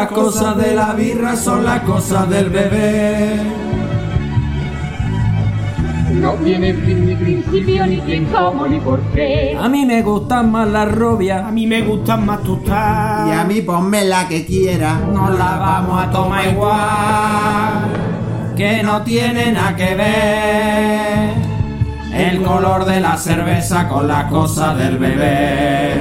las cosas de la birra son las cosas del bebé. No tiene fin ni principio, ni quién, cómo, ni por qué. A mí me gustan más las rubias, A mí me gustan más tostadas. Y a mí ponme la que quiera. nos la vamos a tomar igual, que no tiene nada que ver el color de la cerveza con las cosas del bebé.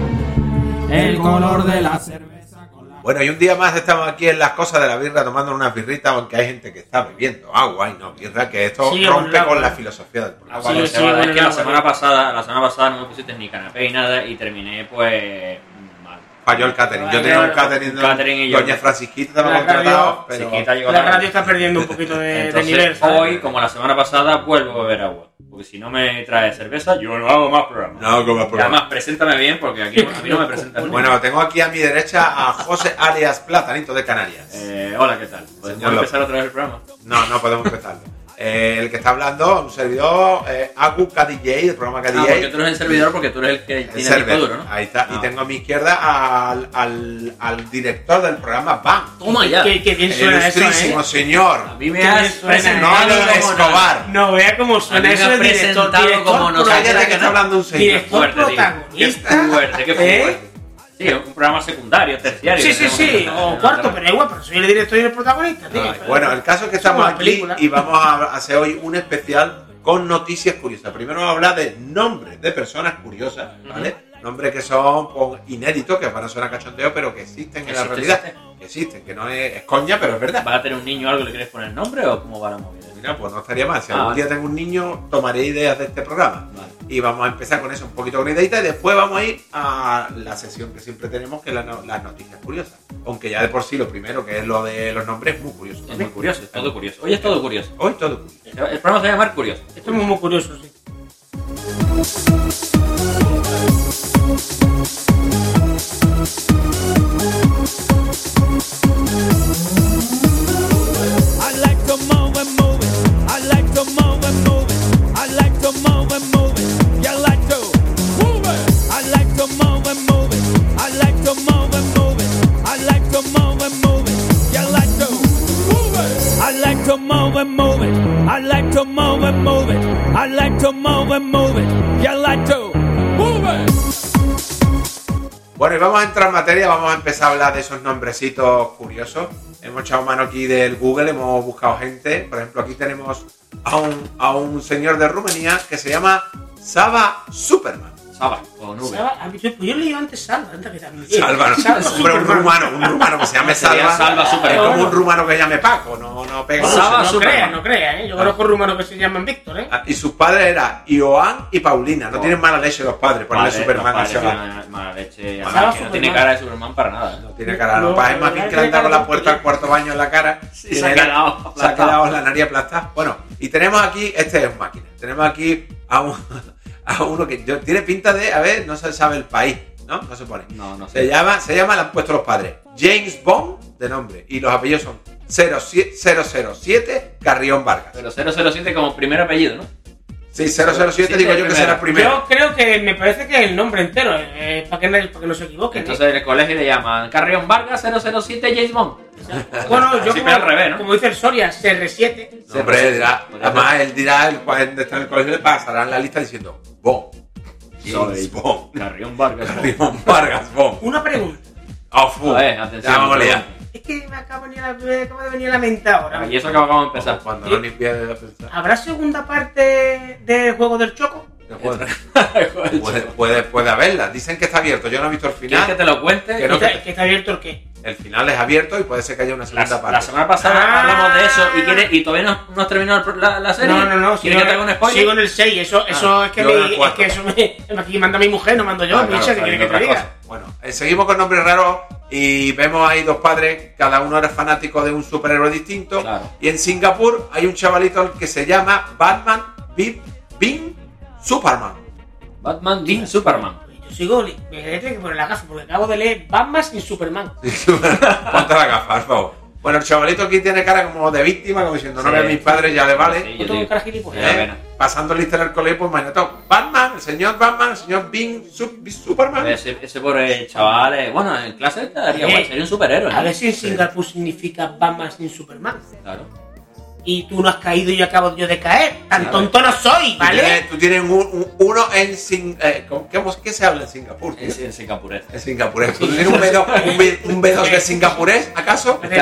El color de la cerveza con las... Bueno, y un día más estamos aquí en las cosas de la birra tomando unas birritas, aunque hay gente que está bebiendo agua y no birra, que esto Sí, rompe bueno, con la filosofía del programa. Agua con sí, cebada. bueno, Es que la agua, semana pasada no me pusiste ni canapé ni nada y terminé pues mal. Falló el catering. Yo tenía un catering, Catering y yo. Doña Francisquita estaba La contratado, radio- pero... Chiquita llegó La tarde. radio está perdiendo un poquito de Entonces, nivel, ¿sabes? hoy, como la semana pasada, vuelvo a beber agua. Porque si no me trae cerveza, yo no hago más programas. No, como el Y programa. además, preséntame bien, porque aquí a mí no me presentan bien. Bueno, tengo aquí a mi derecha a José alias Platanito de Canarias. Hola, ¿qué tal? Señor ¿Podemos López. empezar otra vez el programa? No podemos empezarlo. El que está hablando, un servidor, Agu KDJ, del programa KDJ. Porque tú eres el servidor, porque tú eres el que El tiene el disco server. duro, ¿no? Ahí está. Ah. Y tengo a mi izquierda al director del programa BAM. Toma ya. Qué bien suena eso, Ilustrísimo señor. A mí me Qué has bien suena, presentado Noni como Escobar. No, vea cómo A mí suena me eso has de director. presentado como no sé Cállate qué que está hablando un señor. Director fuerte, tío. protagonista. Qué fuerte, qué ¿Eh? fuerte. Sí, un programa secundario, terciario. Sí, o cuarto, pero igual, pero soy el director y el protagonista, tío. Ay, bueno, el caso es que estamos Como la aquí película. y vamos a hacer hoy un especial con noticias curiosas. Primero vamos a hablar de nombres de personas curiosas, ¿vale? Nombres que son pues, inéditos, que van a sonar cachondeo, pero que existen en la realidad. Que existen, que no es coña, pero es verdad. ¿Vas a tener un niño o algo, le quieres poner nombre o cómo va la movida? Mira, pues no estaría mal. Si Ah, algún vale. día tengo un niño, tomaré ideas de este programa. Vale. Y vamos a empezar con eso, un poquito con ideita, y después vamos a ir a la sesión que siempre tenemos, que es las noticias curiosas. Aunque ya de por sí lo primero, que es lo de los nombres, es muy curioso. Es también. muy curioso, es todo curioso. Hoy es todo curioso. Hoy todo curioso. El programa se va a llamar Curioso. Esto es muy curioso, sí. I like to move and move it. I like to move and move it. I like to move and move it. You like to move it. I like to move and move it. I like to move and move it. I like to move and move it. You like to move it. I like to move and move it. I like to move and move it. I like to move and move it. You like to move it. Bueno, y vamos a entrar en materia, vamos a empezar a hablar de esos nombrecitos curiosos. Hemos echado mano aquí del Google, hemos buscado gente. Por ejemplo, aquí tenemos a un señor de Rumanía que se llama Sava Superman. Saba, con V. Pues yo leí antes Salva, antes que también. Salva, ¿no? Hombre, un rumano que se llame Sería Salva. Salva Es Superman. como un rumano que llame Paco, no pega. Sava No Superman. creas, no creas, ¿eh? Yo conozco rumanos que se llaman Víctor, ¿eh? Y sus padres eran Ioan y Paulina. No tienen mala leche los padres, ponerle Vale, Superman los al padres chaval. tienen mala leche. Saba Además, que no tiene Superman. cara de Superman para nada. No tiene cara, No, los padres más bien que le han dado la puerta al cuarto baño en la cara. Sí, se ha quedado se ha aplastado. quedado la nariz aplastada. Bueno, y tenemos aquí, este es máquina. Tenemos aquí a uno que tiene pinta de, a ver, no se sabe el país, ¿no? No se pone. No Se sé. llama, le han puesto los padres James Bond de nombre y los apellidos son 007 Carrión Vargas. Pero 007 como primer apellido, ¿no? Sí, 007 Sí, digo yo que primero. será el primero. Yo creo que me parece que el nombre entero, para que no se equivoquen. Entonces en el colegio le llaman Carrión Vargas 007 James Bond. Bueno, yo Siempre al revés, ¿no? como dice el Soria, CR7. No, hombre, él dirá, además él dirá, cuando está en el colegio le pasarán la lista diciendo Bond, James Bond, Carrión Vargas. Carrión Vargas Bond. Una pregunta. Fu. A ver, atención. Ya vamos a liar. Es que me acaba de venir a la mente ahora. Y eso que acabamos de empezar. Cuando no ni pie de pensar. ¿Habrá segunda parte del juego del Choco? Puede haberla. Dicen que está abierto. Yo no he visto el ¿Quieres que final. te lo cuente? Que no, ¿Que está abierto el qué? El final es abierto y puede ser que haya una segunda parte. La semana pasada Ah. hablamos de eso y todavía no has terminado la serie. No. ¿Quieres que te haga un spoiler? Sigo en el 6. Eso es que yo en el es 4. que eso aquí manda mi mujer, no mando yo. Ah, claro, Micha, ¿qué está quiere que viendo te otra diga? cosa. Bueno, seguimos con nombres raros y vemos ahí dos padres, cada uno era fanático de un superhéroe distinto. Claro. Y en Singapur hay un chavalito que se llama Batman Bean Superman. Batman Dean Superman. Yo sigo, me tengo que poner la gafa porque acabo de leer Batman sin Superman. Ponte la gafa, por favor. Bueno, el chavalito aquí tiene cara como de víctima, como diciendo, no Sí. ve a mis padres, ya le vale. Sí, yo Yo tengo digo. cara gilipollas. Ya, pena. pasando lista en el colegio, pues imagínate, Batman, el señor Bean, Superman. Ese pobre chaval, bueno, en clase te daría igual, sería un superhéroe, ¿no? A ver si en Singapur significa Batman sin Superman. Claro. Y tú no has caído y yo acabo yo de caer. Tan tonto no soy, ¿vale? Tú tienes uno en ¿qué se habla en Singapur, tío? En singapurés. En singapurés. ¿Tú tienes un B2 de singapurés, acaso? Voy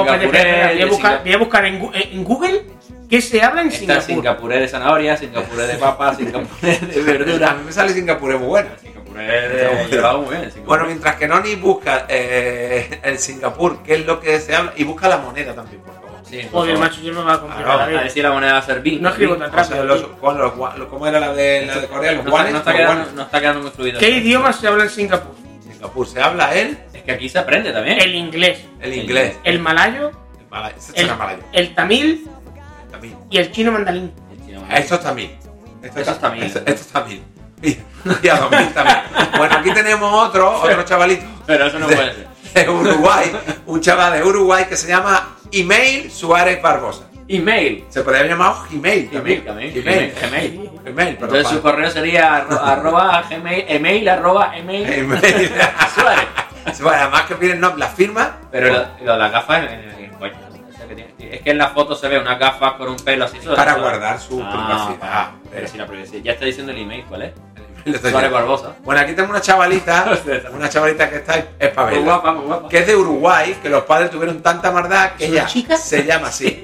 a buscar en Google qué se habla en Está Singapur. singapurés de zanahoria, singapurés de papa, singapurés de A verdura. mí me sale singapurés muy bueno. Singapurés de... Yo lo hago muy bien, singapurés. Bueno, mientras que Noni busca el Singapur, qué es lo que se habla, y busca la moneda también, por favor. Sí, por Joder, favor. macho, yo me va a complicar Claro, la A vida. ver si la moneda va a ser Bing. No escribo tan O sea, rápido. ¿cómo era la de Corea? Los No guanes. está quedando muy fluido. ¿Qué idioma se habla en Singapur? Singapur se habla Es que aquí se aprende también. El inglés, el inglés, el malayo, ese será malayo, el tamil el tamil. y el chino mandarín. El chino. Esto es tamil. Eso es tamil. Esto es tamil. Y a 2000 también. Bueno, aquí tenemos otro chavalito Pero eso no puede ser. de Uruguay, un chaval de Uruguay que se llama Email Suárez Barbosa. Email. Se podría haber llamado Gmail también. Gmail. Gmail, pero Entonces su correo sería arroba gmail, email. Email. Suárez. Bueno, además que piden la firma. Pero lo de las gafas en coño. O sea, es que en la foto se ve unas gafas con un pelo así solo. Para guardar su privacidad. Pero si la privacidad. Ya está diciendo el email, ¿cuál es? Le estoy Suárez diciendo. Barbosa. Bueno, aquí tenemos una chavalita que está Muy espabila, guapa, muy guapa. que es de Uruguay, que los padres tuvieron tanta maldad que ¿Es una ella chica? se llama así.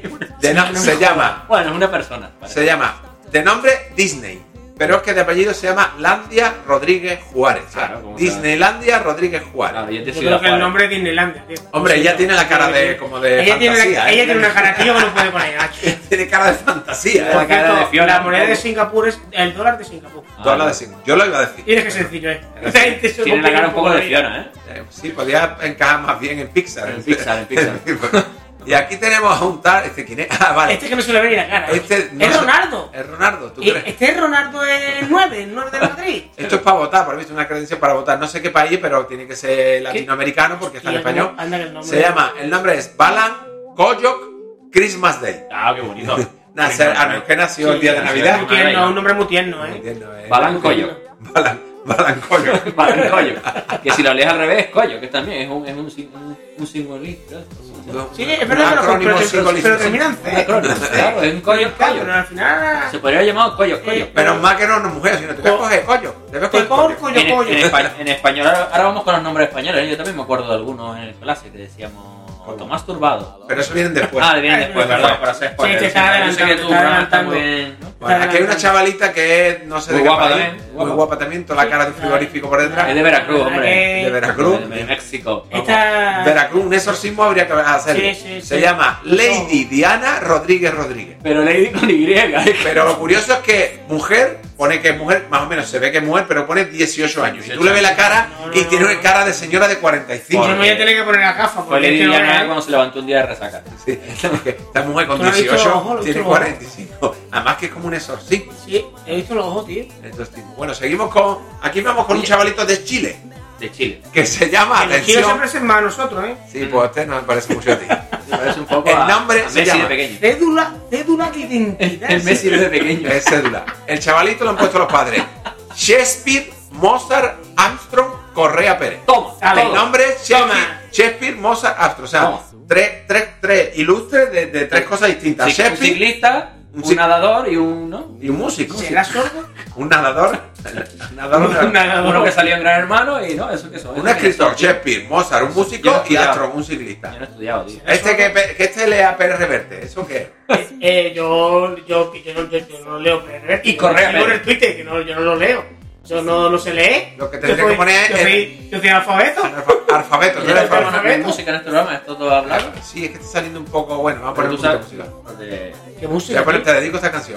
Bueno, es una persona. Vale. Se llama de nombre Disney, pero es que de apellido se llama Landia Rodríguez Juárez. Claro, ¿cómo Disneylandia Rodríguez Juárez. Claro, yo te Yo Ciudad creo que el Juárez. nombre es Disneylandia, tío. Hombre, ella tiene la cara de como de Ella tiene fantasía. ella tiene una cara tío que no puede poner, macho. Tiene cara de fantasía. La cara de Cierto, Fiona, la moneda un de poco. Singapur es el dólar de Singapur. Tú hablas de signo. Yo lo iba a decir. Mira qué sencillo es. Tiene la cara un poco de Fiona, ¿eh? Sí, podría encajar más bien en Pixar. En Pixar. Y aquí tenemos a un tal. ¿Quién es? Ah, vale. Este que no se le ve ni la cara. Este no es se- Ronaldo. Es Ronaldo, ¿tú Y crees? este es Ronaldo el 9 de Madrid. Esto es para votar, por visto, una credencial para votar. No sé qué país, pero tiene que ser latinoamericano porque está en Hostia, español. anda que el nombre- Se llama, el nombre es Balan Koyok Christmas Day. Ah, qué bonito. Que nació el día de Sí, Navidad. muy tierno, un nombre muy tierno, Entiendo, Balan Koyok. Balan Koyok. Balan Koyok. Que si lo lees al revés, Koyok, que también es un simbolista. Sí, es verdad, acrónimo pero simbolista. termina en Un C. acrónimo, claro, es un Koyok, Claro, Koyok. pero al final... Se podría haber llamado Koyok, Koyok. Menos mal que no es una mujer, sino tú debes coger Koyok. Debes Te coger corco Koyok. yo pollo. En español, ahora vamos con los nombres españoles. ¿eh? Yo también me acuerdo de algunos en el clase que decíamos Tomás Turbado. Pero eso viene después. Ah, vienen después, ¿verdad? Para hacer spoilers. Sí, te está Yo sé que tú, adelantando, Fran, te está está muy bien. ¿no? Bueno, aquí hay una chavalita que es, no sé Muy de qué guapa país, también, muy guapa también, toda la cara de un frigorífico por detrás. Es de Veracruz, hombre. De Veracruz. De México. Esta... Veracruz, un exorcismo habría que hacer. Sí. Se llama Lady Diana Rodríguez Rodríguez. Pero Lady con Y. Pero lo curioso es que mujer, pone que es mujer, más o menos se ve que es mujer, pero pone 18 años. Y tú le ves la cara y tiene una cara de señora de 45. Yo me voy a tener que poner la gafa Fue porque Lady es que no Diana es- cuando se levantó un día de resaca. Sí, es que esta mujer con ¿Tú no has visto 18 los ojos? tiene ¿Los ojos? 45. Además que es como un exorcismo. Sí, he visto los ojos, tío. Entonces, bueno, seguimos con. Aquí vamos con un chavalito de Chile De Chile. que se llama. Que los chinos se Atención. parecen más a nosotros, ¿eh? Sí, pues este no me parece mucho a ti. Me parece un poco El nombre a se Messi llama- de pequeño. Cédula de identidad. El Messi de pequeño. Es cédula. El chavalito lo han puesto los padres. Shakespeare, Mozart, Armstrong, Correa Pérez. Toma, A ver, El nombre es Toma. Shakespeare, Mozart, Armstrong. O sea, Toma. tres ilustres de tres cosas distintas. Un Shakespeare ciclista, Un un cic- nadador y un. ¿no? y un músico. ¿Será sordo? Un nadador. Uno que salió en Gran Hermano y no, eso que son. Un escritor, Shakespeare, Mozart, un Yo no he músico y estudiado. Armstrong, un ciclista. Yo no he estudiado, tío. Que este lea Pérez Reverte, ¿eso qué es? Yo no leo. Y Correa Escribo en Pérez. el Twitter, que yo no lo leo. Yo no lo sé leer. Lo que Yo tendría soy- que poner yo es- soy analfabeto. Alfabeto, no ¿Quieres eres poner alfabeto. música en este programa? ¿Esto todo hablado? Sí, es que está saliendo un poco. Bueno, vamos a Pero poner tú un poquito de sabes. música. De- ¿Qué Voy música? a poner, tío? te dedico esta canción.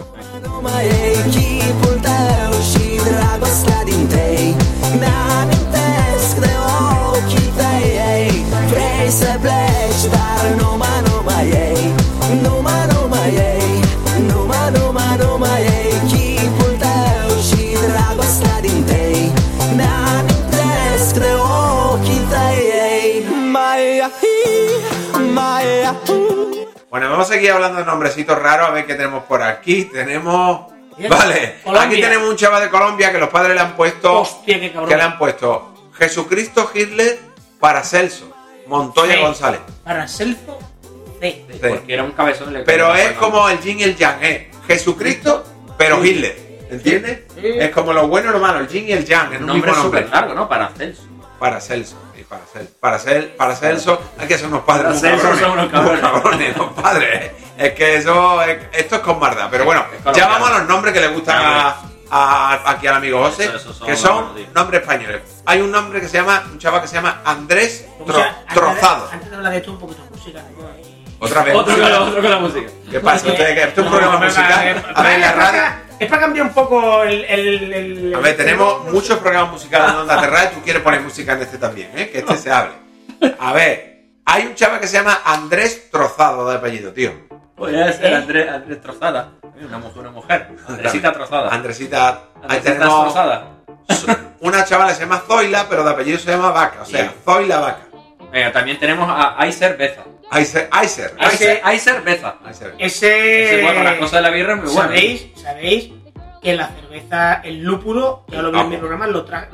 Bueno, vamos a seguir hablando de nombrecitos raros, a ver qué tenemos por aquí. Tenemos Vale, Colombia. aquí tenemos un chaval de Colombia que los padres le han puesto... Hostia, qué cabrón. Que le han puesto Jesucristo Hitler para Celso Montoya Sí. González. Para Celso, C. Sí. Porque era un cabezón. Pero es como el yin y el yang, Jesucristo, pero Hitler. ¿Entiendes? Sí. Es como lo bueno y lo malo, el yin y el yang, en Un un nombre mismo nombre. súper largo, ¿no? Para Celso. Para Celso. Y para Celso hay que ser unos padres Para muy Celso cabrones. son unos cabrones. Muy cabrones, los padres. Es que esto es con mardá. Pero bueno, Es colombiano. ya vamos a los nombres que le gustan aquí al amigo José, Eso son que son buenos, tío. nombres españoles. Hay un nombre que se llama, un chaval que se llama Andrés O sea, Trozado. Antes de hablar de esto, un poquito de música. Otra vez. Otro con la música. ¿Qué pasa? ¿Ustedes que esto es un programa musical? A ver, la radio. Es para cambiar un poco el A ver, tenemos muchos programas musicales en Onda Terra y tú quieres poner música en este también, que este se hable. A ver, hay un chaval que se llama Andrés Trozado de apellido, tío. Podría ser Andrés Trozada. Una mujer. Andresita Trozada. Andresita. Ahí Andresita tenemos Trozada. una chavala que se llama Zoila, pero de apellido se llama Vaca. O sea, Sí. Zoila Vaca. Venga, también tenemos a Aiser Beza. Aiser. Aiser Beza. Aiser. Ese bueno, las cosas de la birra es muy bueno. ¿Sabéis que la cerveza, el lúpulo, ya lo vi en mi programa, lo trajeron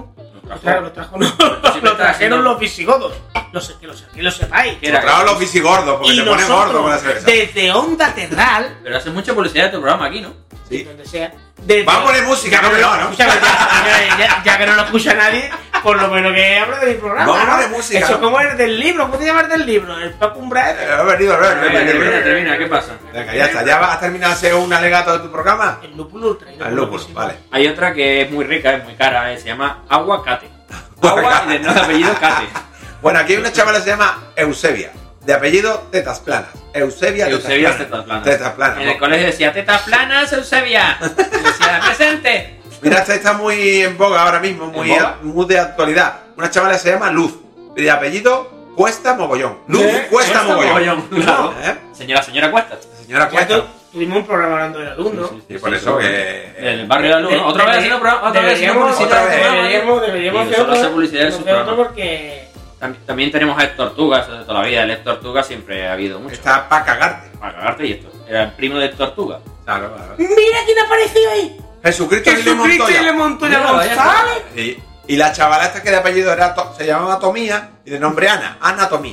los visigodos. Que lo sepáis. ¿Qué era? Compraos los bisigordos porque Y te ponen gordo con la nosotros, cerveza. desde Onda Terral, Pero hace mucha publicidad de tu programa aquí, ¿no? Sí. donde sea, desde- Vamos a poner música, no me lo, ¿no? Escúchame, ya que no lo escucha nadie, por lo menos que hablo de mi programa. Vamos a ¿no? poner música, Eso ¿no? es como el del libro, ¿cómo te llamas del libro? El Paco Umbral. Ha venido, Termina, ¿qué pasa? Venga, ya está. ¿Ya vas a terminar de hacer un alegato de tu programa? El lúpulo traído. Al por lúpulo, los visigodos. vale. Hay otra que es muy rica, es muy cara, se llama Aguacate. Agua y de no de apellido Cate. Bueno, aquí hay una chavala que se llama Eusebia, de apellido Tetas Planas. Eusebia Eusebia Tetas Planas. Tetas Planas. En el colegio decía, tetas planas, Eusebia. Y decía, presente. Mira, esta está muy en boga ahora mismo, muy, ¿En boga? muy de actualidad. Una chavala que se llama Luz, de apellido Cuesta Mogollón. Luz Cuesta Mogollón. Claro. ¿Eh? Señora Cuesta. Señora Ya Cuesta. tuvimos un programa hablando del alumno. Y por eso que... El barrio de alumno. Otra vez haciendo programa. Otra vez haciendo Deberíamos publicidad. otra vez. Deberíamos Y solo hacer publicidad de su hacer otro programa. porque También tenemos a Héctor Tuga, eso de toda la vida. El Héctor Tuga siempre ha habido mucho. Está para cagarte. Para cagarte y esto. Era el primo de Héctor Tuga. Claro, claro. ¡mira quién apareció ahí! Jesucristo Aguilera Jesucristo y le Montoya. Montoya Mira, vaya. González. Y la chavala esta que de apellido era se llamaba Tomía y de nombre Ana, Anatomía.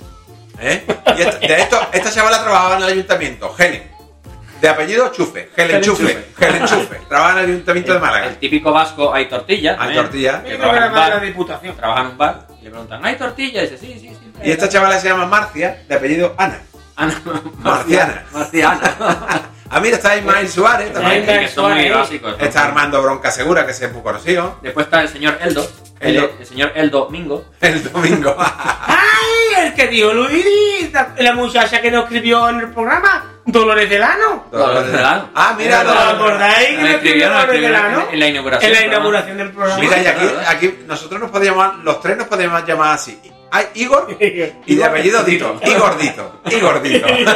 Y esta chavala trabajaba en el ayuntamiento, Helen. De apellido Chufe, Helen Chufe. Trabajaba en el ayuntamiento de Málaga. El típico vasco, hay tortilla. Hay también. tortilla. Yo Que creo que era trabaja en un más de la bar. diputación. Trabaja en un bar y le preguntan, ¿hay tortilla? Y dice, sí. Y esta chavala se llama Marcia, de apellido Ana. Ana. Marciana. Marciana. Ah, mira, está Ismael Suárez también. Ismael Que son muy Suárez. básicos. Está Armando Bronca Segura, que ese es muy conocido. Después está el señor Eldo. Eldo. El señor Eldo Mingo. El domingo. ¡Ay! El que dijo Luis, la muchacha que nos escribió en el programa, Dolores Delano. Dolores Delano. Ah, mira, ¿Os acordáis que Me nos escribió Dolores Delano? en la inauguración. En la del programa. inauguración del programa. Mira, y aquí nosotros nos podíamos, los tres nos podíamos llamar así. Hay Igor y de apellido Dito. Y gordito. Y gordito, que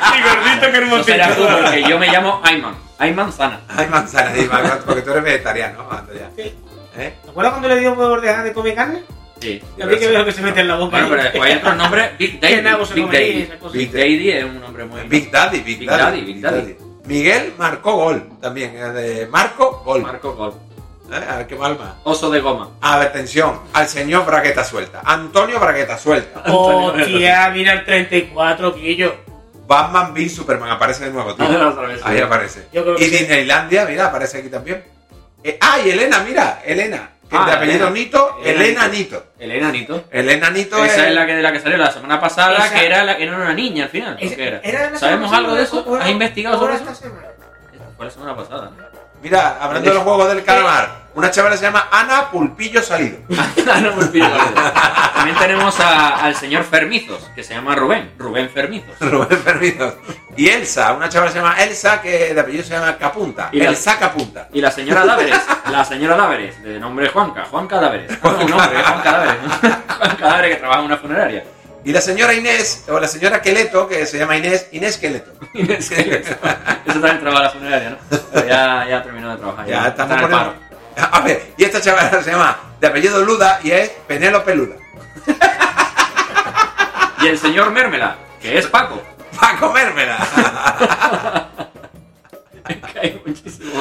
Eso hermosito. será tú, porque yo me llamo Ayman. Ayman Sana. Hay manzana, porque tú eres vegetariano, anda ya. Sí. ¿Eh? ¿Te acuerdas cuando le dio por dejar de comer carne? Sí. A mí que veo que se mete en la boca. Bueno, pero después hay otros nombres. Big Daddy. Que nabo se Big come ahí, Daddy. esa cosa. Big Daddy es un nombre muy. Big Daddy, Big Daddy. Miguel marcó gol también, de Marco Gol. Marco Gol. A ver qué mal más. Oso de goma. A ver, atención, al señor Bragueta Suelta. Antonio Bragueta Suelta. Hostia, mira el 34, Quillo. Batman v Superman aparece de nuevo, tío. Otra vez, sí. Ahí aparece. Yo creo que Y sí. Disneylandia, mira, aparece aquí también. Y Elena, mira, Elena. Que es de apellido Elena. Nito, Elena Nito. El enanito. Elena Nito Esa es la que de la que salió la semana pasada, Esa- que era una niña al final. ¿o qué era? la ¿Sabemos semana algo de pasada, eso? o era- ¿Has investigado o sobre era eso? esta semana? Fue la semana pasada. Mira, hablando de los juegos del calamar, una chavala se llama Ana Pulpillo Salido. No, me olvido. También tenemos al señor Fermizos, que se llama Rubén Fermizos. Rubén Fermizos. Y Elsa, una chavala se llama Elsa, que de apellido se llama Capunta. Y la- Elsa Capunta. Y la señora Dáveres, de nombre Juan Cadáveres. Un nombre, Juan Cadáveres. Juan Cadáveres que trabaja en una funeraria. Y la señora Inés, o la señora Queleto, que se llama Inés Queleto. Eso también trabaja en la funeraria, ¿no? Pero ya terminó de trabajar. Ya estamos está en el poniendo... paro. A ver, y esta chavala se llama de apellido Luda y es Penélope Luda. Y el señor Mérmela, que es Paco. ¡Va a comérmela! Que hay muchísimos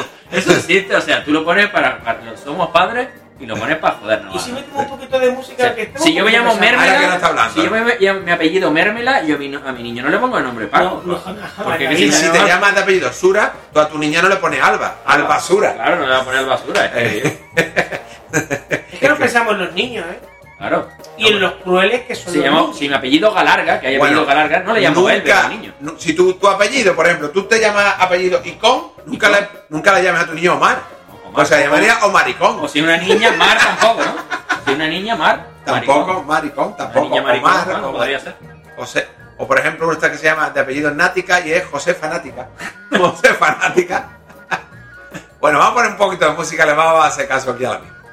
existe, o sea, tú lo pones para somos padres y lo pones para jodernos. Y si metemos un poquito de música O sea, que estemos si yo me llamo un poquito pesados. Ahora que no está Mérmela, hablando. si yo me apellido Mérmela, yo a mi niño no le pongo el nombre Paco. No, jamás. Porque Y que Y si te llamas de apellido Sura, tú a tu niña no le pones Alba, Alba Sura. Claro, no le va a poner basura. Eh. Es que no pensamos en los niños, ¿eh? Claro. Y en los crueles que son Si, los niños. si mi apellido Galarga, que hay Bueno, apellido Galarga, no le llamo Elber al niño. Si tu apellido, por ejemplo, tú te llamas apellido Icón, nunca le llames a tu niño Omar. Omar, O sea, llamaría Omaricón. O si una niña, Mar tampoco, ¿no? Si una niña, Mar. Tampoco Maricón, Una tampoco niña maricón, Omar. bueno, Omar. podría ser. O por ejemplo, una que se llama de apellido Nática y es José Fanática. José Fanática. Bueno, vamos a poner un poquito de música, le vamos a hacer caso aquí a la misma.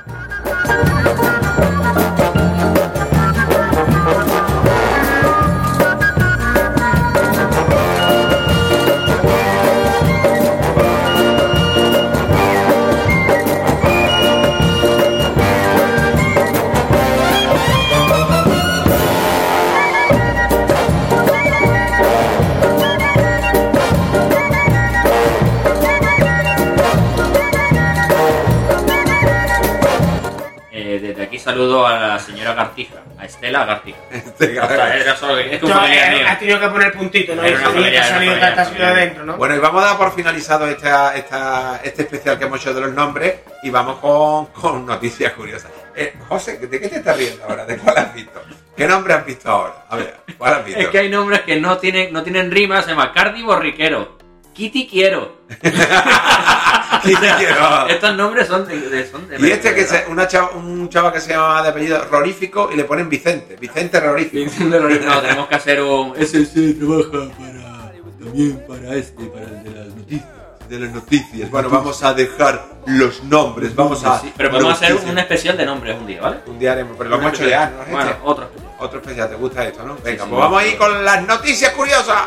Desde aquí saludo a la señora Gartija, a Estela Gartija. Este, O sea, era solo, es que un Yo, familiar mío. has tenido que poner puntito, ¿no? Era una familia, Que ha salido era una te ha salido de familia. adentro, ¿no? Bueno, y vamos a dar por finalizado este especial que hemos hecho de los nombres y vamos con noticias curiosas. José, ¿de qué te estás riendo ahora? ¿De cuál has visto? ¿Qué nombre has visto ahora? A ver, ¿cuál has visto? Es que hay nombres que no tienen rimas, se llama Cardi Borriquero, Kitty Quiero. Sí, te quiero. Estos nombres son de Y este que ¿verdad? un chava que se llama de apellido Rorífico y le ponen Vicente. Vicente Rorífico. No, tenemos que hacer un... Ese trabaja también para el de las noticias. De las noticias. Bueno, vamos a dejar los nombres. Vamos a. Sí, pero podemos hacer noticias. un especial de nombres un día, ¿vale? Un día haremos, pero lo hemos hecho ya, ¿no? Bueno, otro. Otro especial, ¿te gusta esto, no? Venga, sí, pues vamos a ir con las noticias curiosas.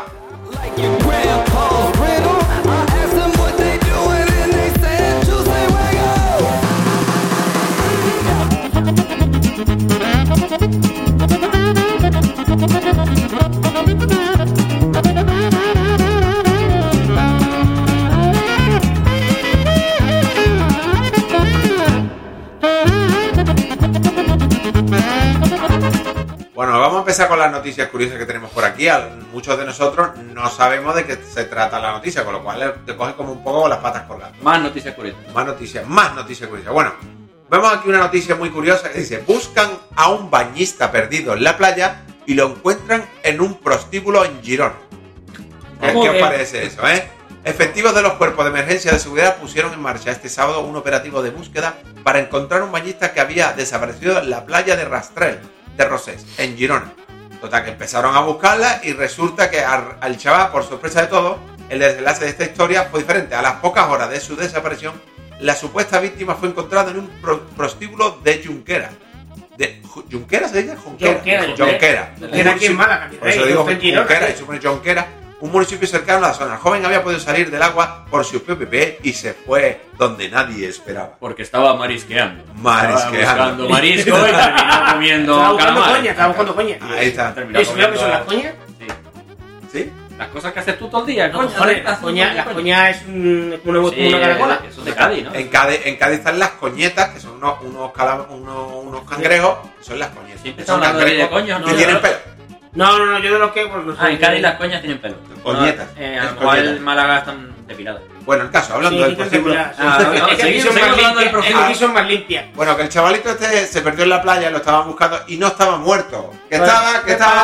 Bueno, vamos a empezar con las noticias curiosas que tenemos por aquí. Muchos de nosotros no sabemos de qué se trata la noticia, con lo cual te coge como un poco con las patas colgando. Más noticias curiosas. Más noticias curiosas. Bueno, vemos aquí una noticia muy curiosa que dice: buscan a un bañista perdido en la playa y lo encuentran en un prostíbulo en Girona. ¿Qué ¿Cómo os que? parece eso, eh? Efectivos de los cuerpos de emergencia de seguridad pusieron en marcha este sábado un operativo de búsqueda para encontrar un bañista que había desaparecido en la playa de Rastrel, de Rosés, en Girona. Total, que empezaron a buscarla y resulta que al chaval, por sorpresa de todos, el desenlace de esta historia fue diferente. A las pocas horas de su desaparición, la supuesta víctima fue encontrada en un prostíbulo de Junquera. ¿Junquera se dice? Junquera. Junquera. Junquera aquí en Málaga. Por eso digo en Girona, Junquera, sí. y se pone Junquera, un municipio cercano a la zona. El joven había podido salir del agua por su PPP y se fue donde nadie esperaba. Porque estaba marisqueando. Marisqueando. Estaba buscando marisco y terminó comiendo Estaba buscando calamares. coña, estaba buscando coña. Ahí está. Terminó ¿Eso es lo que son las comiendo- coñas? Sí. ¿Sí? Las cosas que haces tú todo el día, No, coño. cojones, Haces las coñas es como una Sí, caracola. eso es de Cádiz, ¿no? En Cádiz están las coñetas, que son unos cangrejos, son las coñetas. Siempre Son estamos hablando de cangrejos coños, ¿no? que tienen pelo. No, yo de los que... Pues, no Ah, en sé, Cádiz las coñas tienen pelo. Coñetas. A Es lo mejor coñeta. en Málaga están depiladas. Bueno, el caso, hablando Sí, del aquí son prostíbulo. depiladas. Ah, no, Es que aquí seguimos son más hablando del limpias. prostíbulo. Aquí son más limpias. Bueno, que el chavalito este se perdió en la playa, lo estaban buscando y no estaba muerto. Que estaba.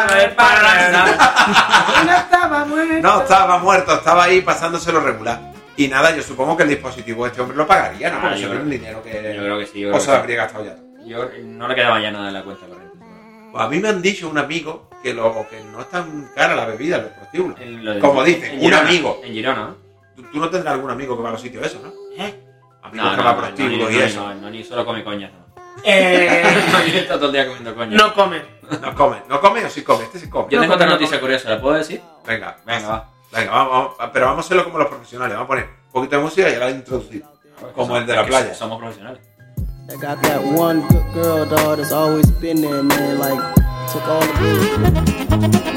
No estaba muerto. No estaba muerto, estaba ahí pasándoselo regular. Y nada, yo supongo que el dispositivo este hombre lo pagaría, ¿no? Ah, Porque yo eso no es creo- un dinero que. Yo creo que sí. Yo O creo se que lo sí. habría gastado ya. Yo no le quedaba ya nada en la cuenta corriente. Pues a mí me han dicho un amigo que no es tan cara la bebida en los prostíbulos. En lo de- Como dicen, en un Girona, todo En Girona, ¿no? Tú no tendrás algún amigo que va a los sitios esos, ¿no? ¿Eh? Amigos que va a prostíbulos y eso. No, ni solo come coñas, no. Eh, Está todo el día comiendo coñas. no comen. No come o sí come, este sí come. Yo No tengo come, otra no noticia come. curiosa, ¿la puedo decir? Venga, Venga, va. Venga, vamos, pero vamos a hacerlo como los profesionales. Vamos a poner un poquito de música y ahora introducir. Como el de la Es que playa. Somos profesionales. I got that one good girl, dog, that's always been there, man. Like, took all the.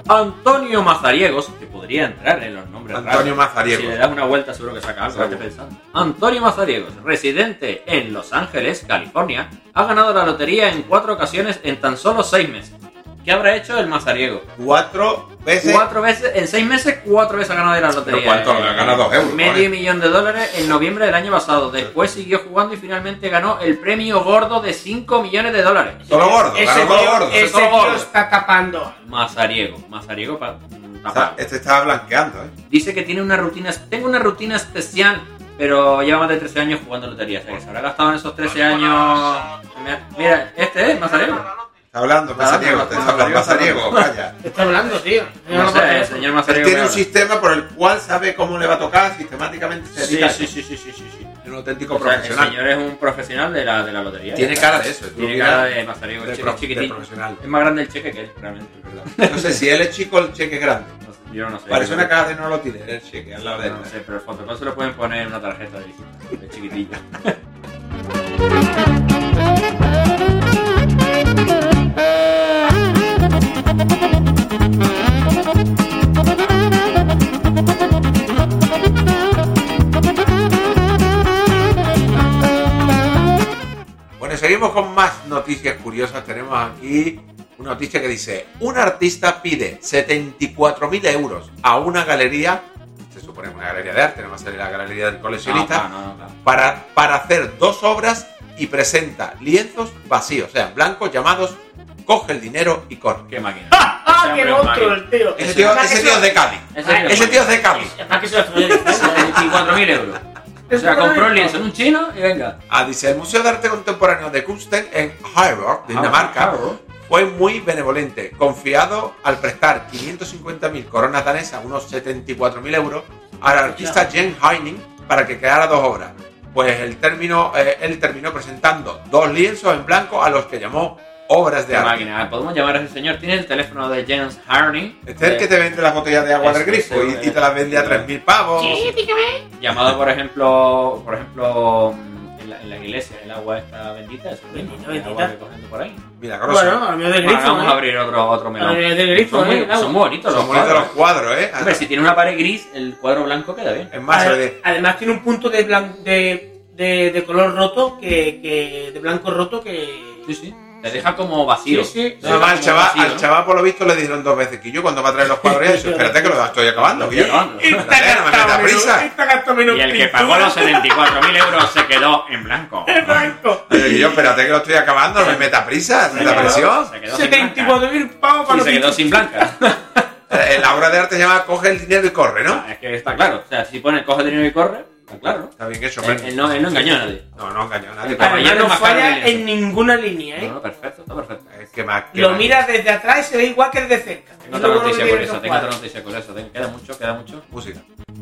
Antonio Mazariegos, que podría entrar en los nombres Antonio raros. Mazariegos. Si le das una vuelta seguro que saca algo, vete pensando. Antonio Mazariegos, residente en Los Ángeles, California, ha ganado la lotería en 4 ocasiones en tan solo 6 meses. ¿Qué habrá hecho el Mazariego? 4 veces. 4 veces, en 6 meses, 4 veces ha ganado de la lotería. ¿Pero cuánto? Ha ganado 2 euros. Medio millón de dólares en noviembre del año pasado. Después siguió jugando y finalmente ganó el premio gordo de 5 millones de dólares. Solo gordo, ganó todo gordo. Ese Solo tío gordo. está tapando. Mazariego para tapar. Este estaba blanqueando, ¿eh? Dice que tiene una rutina, tengo una rutina especial, pero lleva más de 13 años jugando lotería. O sea, que se habrá gastado en esos 13 años. Mira, este es Mazariego. Está hablando Mazariego, te está hablando Mazariego, calla. ¿Qué está hablando, tío? No sé, el señor Él Mazariego. tiene me un habla. sistema por el cual sabe cómo le va a tocar sistemáticamente. Se dedica a eso. Sí. Es un auténtico O sea, el profesional. señor es un profesional de la lotería. Tiene cara de eso. Tiene cara de Mazariego. El de cheque es chiquitito. profesional. Es más grande el cheque que él, realmente, es verdad. No sé si él es chico, el cheque es grande. No sé, yo no sé. Parece una caja de no lo tiene, el cheque al lado de él. No sé, pero el fotocall se lo pueden poner en una tarjeta de chiquitillo. Bueno, seguimos con más noticias curiosas. Tenemos aquí una noticia que dice: un artista pide 74.000 euros a una galería, se supone una galería de arte, no va a ser la galería del coleccionista, No. para hacer 2 obras y presenta lienzos vacíos, o sea, blancos, llamados Coge el dinero y corre. Qué máquina. ¡Ah, qué Ese hombre es monstruo máquina. el tío! Ese tío es de Cádiz. Ese tío es de Cádiz. ¿Para qué se lo trae? 24.000 euros. O sea, compró el lienzo en un chino y venga. Dice, el Museo de Arte Contemporáneo de Kunsten en Harvard, Dinamarca, Harvard. fue muy benevolente, confiado al prestar 550.000 coronas danesas, unos 74.000 euros, al artista Jen Heining para que creara 2 obras. Pues él terminó presentando 2 lienzos en blanco a los que llamó obras de Qué arte. máquina. Podemos llamar a ese señor. Tiene el teléfono de James Harney. Este es el que te vende las botellas de agua del Eso, grifo sí, y te las vende a 3.000 pavos. Llamado, por ejemplo, en la iglesia, el agua está bendita. Es el Bendita, agua bendita. que cogen por ahí. Milagroso. Bueno, a mí del Bueno, grifo. vamos a abrir otro melón. A ver, del grifo, Son muy bonitos Son los bonitos los cuadros. cuadros, ¿eh? Hombre, si tiene una pared gris, el cuadro blanco queda bien. Es más, Además tiene un punto de color roto de blanco roto que... Sí. Te deja como vacío. Sí. no, además, Como vacío, al chaval por lo visto le dijeron 2 veces que yo cuando va a traer los cuadros ya dice, espérate que lo estoy acabando. Que yo, acabando. espérate, no me metas prisa. Y el que pagó los 74.000 euros se quedó en blanco. Y yo, espérate que lo estoy acabando, no me meta prisa, no me da presión. Se quedó sin blanca. 74.000 pavos para Y se quedó sin blanca. La obra de arte se llama Coge el dinero y corre, ¿no? Es que está claro. O sea, si pone coge el dinero y corre, está claro, ¿no? Está bien hecho, Él hombre. no engañó a nadie. No engañó a nadie. El pero caballero Además no más caro falla del lienzo. en ninguna línea, ¿eh? No, perfecto, está perfecto. Es que más que Lo más. miras desde atrás y se ve igual que desde cerca. Tengo Es otra lo bueno noticia que con tiene eso, esos tengo otra cuadros. noticia con eso. Queda mucho. Música.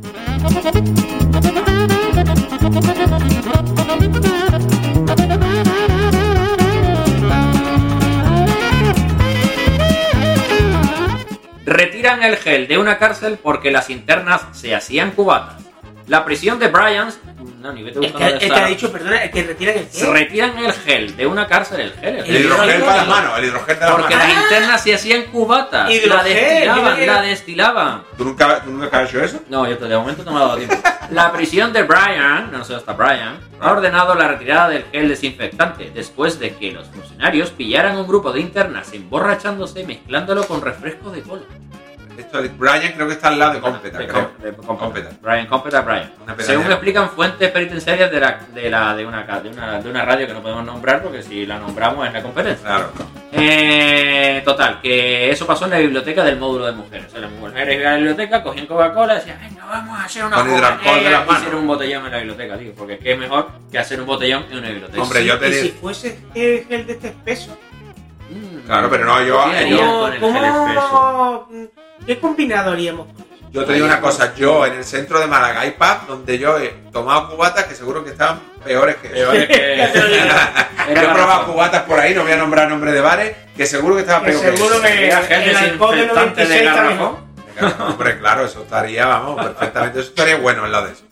Retiran el gel de una cárcel porque las internas se hacían cubatas. La prisión de Bryans... No, ni vete El buscando dónde que está. ha dicho, perdona, el que retira el Se qué. retiran el gel de una cárcel, el gel. El hidrogel para las manos, el hidrogel de las Porque manos. las internas se hacían cubatas. Hidrogel, La destilaban. ¿Tú nunca has hecho eso? No, yo de momento no me ha dado tiempo. La prisión de Bryan, no sé dónde está Bryan, ha ordenado la retirada del gel desinfectante después de que los funcionarios pillaran un grupo de internas emborrachándose y mezclándolo con refresco de cola. Esto de Brian creo que está al lado de Competa, creo. Competa. Bryan, Competa Bryan. Una pedalera. Según explican fuentes penitenciarias de una radio que no podemos nombrar porque si la nombramos es la competencia. Claro. Total, que eso pasó en la biblioteca del módulo de mujeres. O sea, las mujeres iban a la biblioteca, cogían Coca-Cola y decían, venga, vamos a hacer una Con hidroalcohol de Coca-Cola. las manos. Hicieron un botellón en la biblioteca, tío, porque qué mejor que hacer un botellón en una biblioteca. Hombre, yo te Y si digo. fuese el gel de este espeso, Claro, pero no, yo- ¿Qué harías con el gel espeso? ¿cómo? ¿Qué combinado haríamos con eso? Yo te digo una cosa, yo en el centro de Málaga hay pub donde yo he tomado cubatas que seguro que estaban peores que eso. Peores que... Ya te lo digo. Yo he probado cubatas por ahí, no voy a nombrar nombres de bares, que seguro que estaban Que peores seguro que eso. que Era gel el alcohol de desinfectante 96 de está garrafón. mejor. Hombre, claro, eso estaría, vamos, perfectamente, eso estaría bueno en la de eso.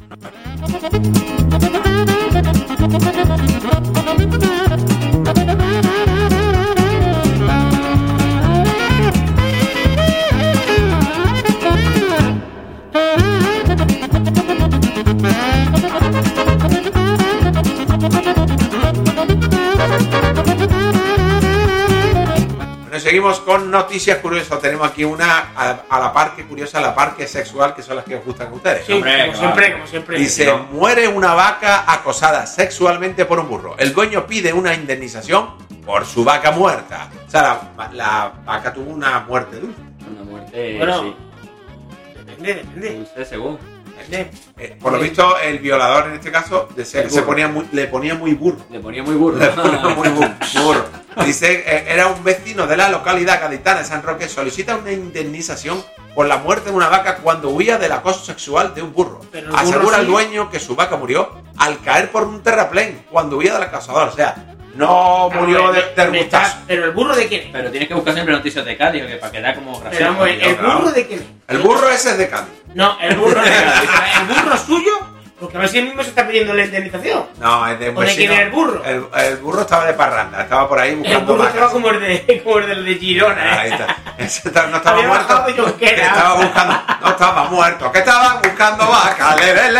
seguimos con noticias curiosas. Tenemos aquí una a la par que curiosa, a la par que sexual, que son las que os gustan a ustedes. Sí, Hombre, como claro. siempre, como siempre. Dice, muere una vaca acosada sexualmente por un burro. El dueño pide una indemnización por su vaca muerta. O sea, la vaca tuvo una muerte dulce. Una muerte, Bueno, sí. Depende. Dulce según. Por lo visto, el violador en este caso decía El que burro. le ponía muy burro. Le ponía muy burro. Le ponía muy burro. Dice, era un vecino de la localidad gaditana de San Roque, solicita una indemnización por la muerte de una vaca cuando huía del acoso sexual de un burro. Pero el burro Asegura el sí. dueño que su vaca murió al caer por un terraplén cuando huía del acosador. O sea, no murió de gustazo. Pero el burro de quién es. Pero tienes que buscar siempre noticias de Cádiz, que para quedar como Pero gracioso. vamos, el burro de quién es. El burro ese es de Cádiz. No, el burro de Cádiz. El burro suyo, porque a ver si él mismo se está pidiendo la indemnización. No, es de un ¿O de vecino. quién era el burro? El burro estaba de parranda, estaba por ahí El buscando burro estaba vacas. como el del de Girona, Ahí ¿eh? está. Ese no estaba Había muerto. bajado de Jonquera. Que estaba buscando. No estaba muerto. Que estaba buscando vaca.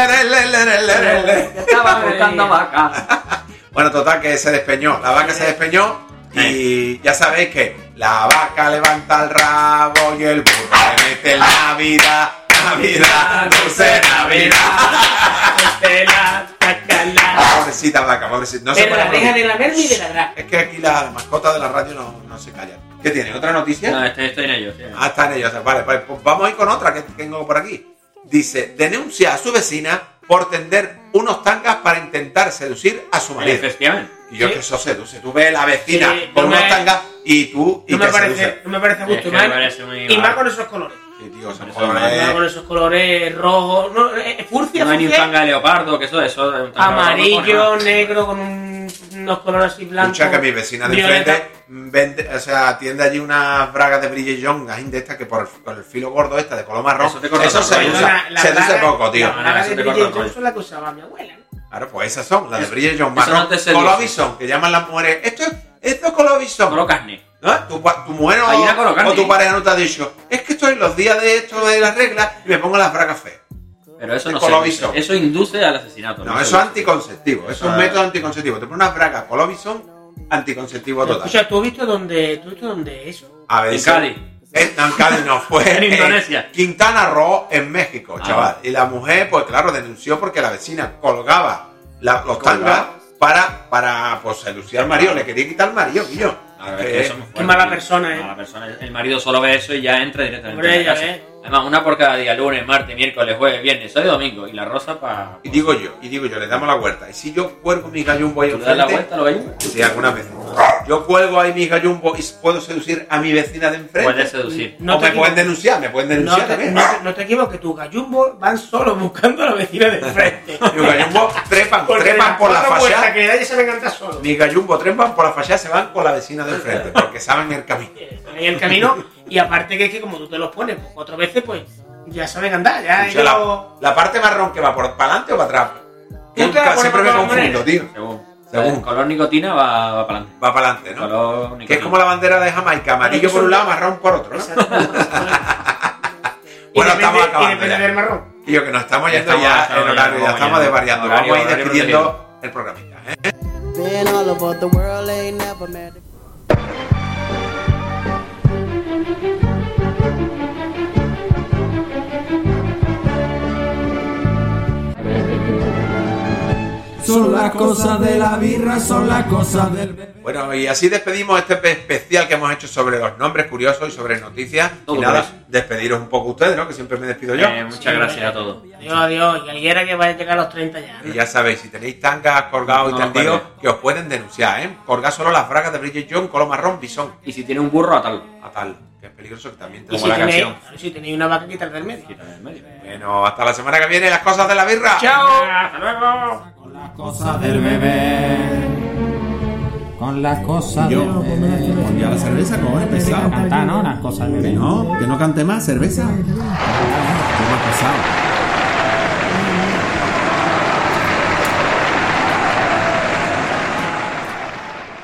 Estaba buscando vaca. Bueno, total, que se despeñó. La vaca se despeñó. Y ya sabéis que la vaca levanta el rabo y el burro le mete Navidad. Navidad, dulce Navidad. Estela, tacala. Pobrecita vaca, pobrecita. No se Pero la puede deja morir. de lamerme y de ladrar. Es que aquí la mascota de la radio no se calla. ¿Qué tiene? ¿Otra noticia? No, estoy en ello. Sí. Ah, está en ello. Vale, pues vamos a ir con otra que tengo por aquí. Dice, denuncia a su vecina por tender unos tangas para intentar seducir a su marido. Efectivamente. Y yo Sí. que eso seduce. Tú ves la vecina Sí, con no unos me- tangas y tú y No me te parece seduce. justo. que me parece muy Y más mal. con esos colores. Sí, tío, son Eso Más colores. con esos colores rojos. No, furcia, No hay ni un furcia. tanga de leopardo, que eso es un tanga Amarillo, de negro, con unos colores así blancos. Escucha que mi vecina de violeta. enfrente vende, o sea, tiende allí unas bragas de Bridget Jones, de estas que por el filo gordo esta de color marrón, Eso te corta eso el se rollo. usa, La se dice braga- poco, tío. La No, braga eso de te corta Bridget el Jones rollo. son las que usaba mi abuela, ¿no? Claro, pues esas son, las de Eso- Bridget Jones eso no marrón, te seduce. colovison, que llaman las mujeres. Esto es colovison. Color carne. ¿No? Tu mujer Hay una color carne. o tu pareja no te ha dicho, es que estoy los días de esto de las reglas y me pongo las bragas feas. Pero eso Es no colovison. se Eso induce al asesinato. No, eso es anticonceptivo, eso es un Ah. método anticonceptivo. Te pones unas bragas colovison, anticonceptivo total. Escucha, ¿tú has visto dónde eso? A ver, En si- Cádiz. No, en Cádiz no, fue En Indonesia. Quintana Roo, en México, Ah. chaval. Y la mujer, pues claro, denunció porque la vecina colgaba los Colgaba. tangas para pues, seducir al marido. Le quería quitar al marido, y yo. Claro, es que eso es muy fuerte, Qué mala tío. persona, Mala persona. El marido solo ve eso y ya entra directamente Hombre, en la ya casa. ves. Además, una por cada día, lunes, martes, miércoles, jueves, viernes, sábado y domingo. Y la rosa para... Y digo yo, le damos la vuelta. Y si yo cuelgo mi gallumbo ahí ¿Tú le das la enfrente, vuelta, lo veis? sí, algunas veces. Yo cuelgo ahí mi gallumbo y puedo seducir a mi vecina de enfrente. Puedes seducir. No o te me pueden equivoques. denunciar, también. No te equivoques, tus gallumbos van solo buscando a la vecina de enfrente. Mis gallumbo trepan Porque por la cuatro puertas fachada. que nadie sabe cantar solo. Mis gallumbo trepan por la fachada, se van con la vecina de enfrente, porque saben el camino. Están ahí en el camino y aparte que es que como tú te los pones pues, 4 veces, pues ya saben andar. Ya O sea, la parte marrón que va para adelante o para atrás. Tú te la pones Siempre de me todas confundo, maneras. tío. Según. El color nicotina va para adelante. Va para adelante, ¿no? Color Que es nicotina. como la bandera de Jamaica, amarillo por un lado, marrón por otro, ¿no? Exacto. Bueno, estamos y acabando depende ya. del marrón. Y yo que nos estamos yendo Estamos ya yendo, en horario, ya vamos estamos yendo. desvariando. Horario, Vamos a ir horario despidiendo el programita, ¿eh? Been all over the world, ain't never met. Son las cosas de la birra, son las cosas del bebé. Bueno, y así despedimos este especial que hemos hecho sobre los nombres curiosos y sobre noticias. Todo Y nada, por eso. despediros un poco ustedes, ¿no? Que siempre me despido yo. Muchas gracias a todos. Adiós. Y alguien era que vaya a llegar a los 30 ya. Y ya sabéis, si tenéis tangas colgados No y lo tendidos, perdáis. que os pueden denunciar, ¿eh? Colgad solo las bragas de Bridget Jones, color marrón, bisón. Y si tiene un burro, atalo. A tal, que es peligroso que también Y te si Como la tenéis, canción. si tenéis una vaca, quitar del medio. Quítale en medio. Bueno, hasta la semana que viene, las cosas de la birra. ¡Chao! ¡Hasta luego! Con las cosas del bebé. Con las cosas Yo, del bebé. pues ya la cerveza, cojones, pesado. Cantar, ¿no? Las cosas del bebé. No, que no cante más, cerveza. Qué pesado.